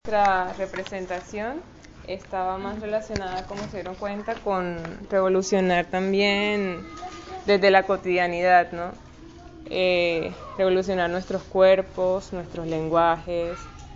Nuestra representación estaba más relacionada, como se dieron cuenta, con revolucionar también desde la cotidianidad, ¿no? Revolucionar nuestros cuerpos, nuestros lenguajes.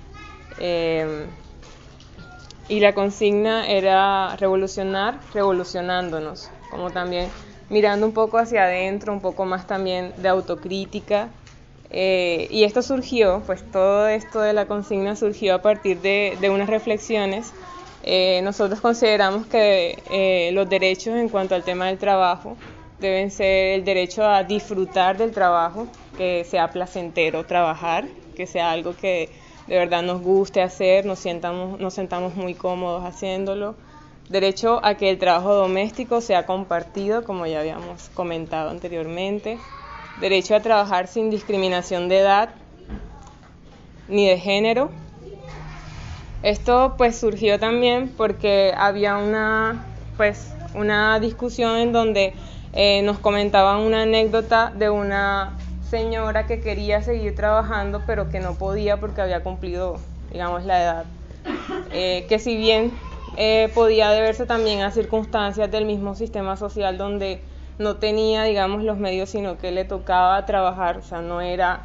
Y la consigna era revolucionar revolucionándonos, como también mirando un poco hacia adentro, un poco más también de autocrítica. Y esto surgió, pues todo esto de la consigna surgió a partir de unas reflexiones. Nosotros consideramos que los derechos en cuanto al tema del trabajo deben ser el derecho a disfrutar del trabajo, que sea placentero trabajar, que sea algo que de verdad nos guste hacer, nos sentamos muy cómodos haciéndolo. Derecho a que el trabajo doméstico sea compartido, como ya habíamos comentado anteriormente. Derecho a trabajar sin discriminación de edad ni de género. Esto pues surgió también porque había una discusión en donde nos comentaban una anécdota de una señora que quería seguir trabajando pero que no podía porque había cumplido, digamos, la edad. Que si bien podía deberse también a circunstancias del mismo sistema social donde no tenía, digamos, los medios, sino que le tocaba trabajar, o sea, no era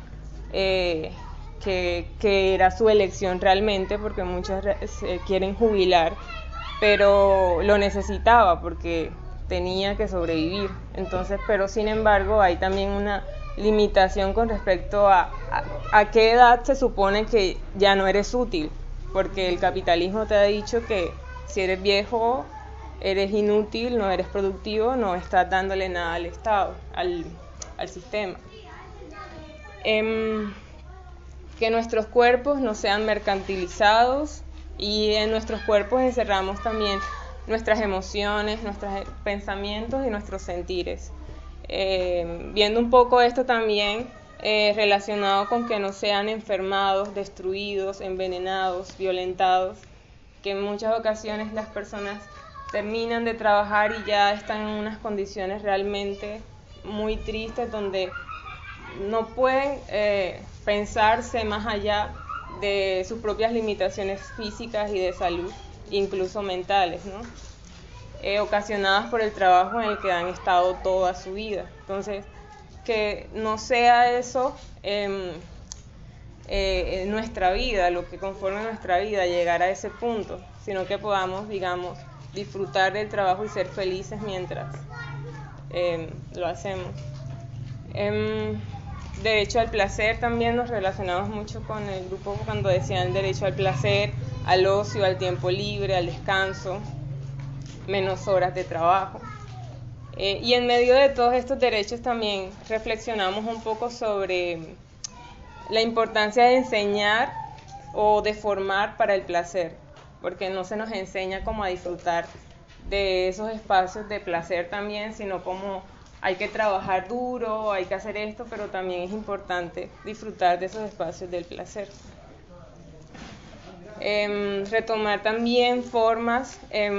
que era su elección realmente, porque muchos se quieren jubilar, pero lo necesitaba porque tenía que sobrevivir. Entonces, pero sin embargo, hay también una limitación con respecto a qué edad se supone que ya no eres útil, porque el capitalismo te ha dicho que si eres viejo, eres inútil, no eres productivo, no estás dándole nada al Estado, al sistema. Que nuestros cuerpos no sean mercantilizados, y en nuestros cuerpos encerramos también nuestras emociones, nuestros pensamientos y nuestros sentires. Viendo un poco esto también relacionado con que no sean enfermados, destruidos, envenenados, violentados, que en muchas ocasiones las personas terminan de trabajar y ya están en unas condiciones realmente muy tristes donde no pueden pensarse más allá de sus propias limitaciones físicas y de salud, incluso mentales, ¿no? Ocasionadas por el trabajo en el que han estado toda su vida. Entonces, que no sea eso en nuestra vida, lo que conforme nuestra vida, llegar a ese punto, sino que podamos, digamos, disfrutar del trabajo y ser felices mientras lo hacemos. Derecho al placer, también nos relacionamos mucho con el grupo cuando decían derecho al placer, al ocio, al tiempo libre, al descanso, menos horas de trabajo. Y en medio de todos estos derechos también reflexionamos un poco sobre la importancia de enseñar o de formar para el placer, porque no se nos enseña cómo a disfrutar de esos espacios de placer también, sino como hay que trabajar duro, hay que hacer esto, pero también es importante disfrutar de esos espacios del placer. Retomar también formas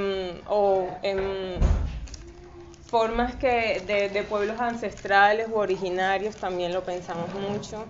formas que de pueblos ancestrales u originarios, también lo pensamos mucho.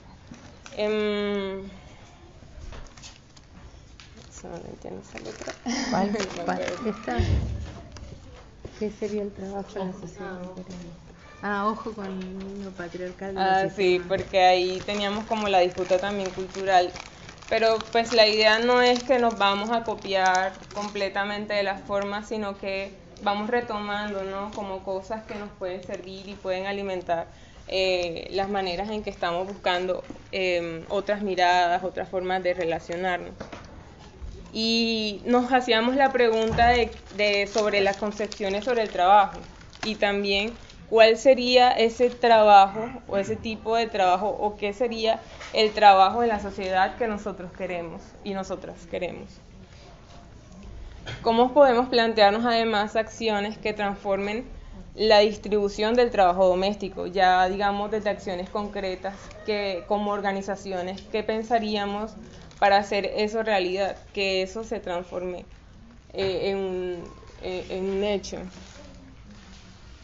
No entiendo esa letra. ¿Cuál? ¿Esta? ¿Qué sería el trabajo en la sociedad? Ojo con lo patriarcal. Sí, porque ahí teníamos como la disputa también cultural. Pero pues la idea no es que nos vamos a copiar completamente de las formas, sino que vamos retomando, ¿no? Como cosas que nos pueden servir y pueden alimentar las maneras en que estamos buscando otras miradas, otras formas de relacionarnos. Y nos hacíamos la pregunta sobre las concepciones sobre el trabajo, y también cuál sería ese trabajo o ese tipo de trabajo, o qué sería el trabajo en la sociedad que nosotros queremos y nosotras queremos. ¿Cómo podemos plantearnos además acciones que transformen la distribución del trabajo doméstico? Ya digamos desde acciones concretas, que como organizaciones, ¿qué pensaríamos para hacer eso realidad, que eso se transforme en un hecho?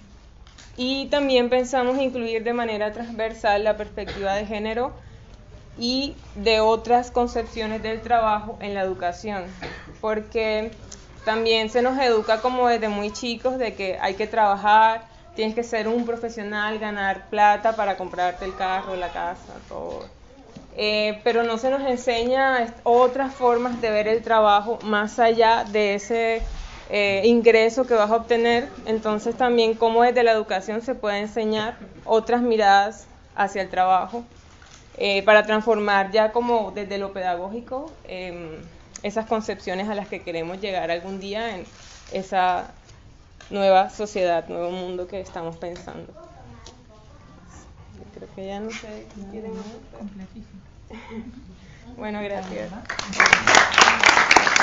Y también pensamos incluir de manera transversal la perspectiva de género y de otras concepciones del trabajo en la educación, porque también se nos educa como desde muy chicos de que hay que trabajar, tienes que ser un profesional, ganar plata para comprarte el carro, la casa, todo. Pero no se nos enseña otras formas de ver el trabajo más allá de ese ingreso que vas a obtener. Entonces también cómo desde la educación se puede enseñar otras miradas hacia el trabajo para transformar ya como desde lo pedagógico esas concepciones a las que queremos llegar algún día en esa nueva sociedad, nuevo mundo que estamos pensando. Creo que ya no sé si quieren. Completísimo. Bueno, gracias.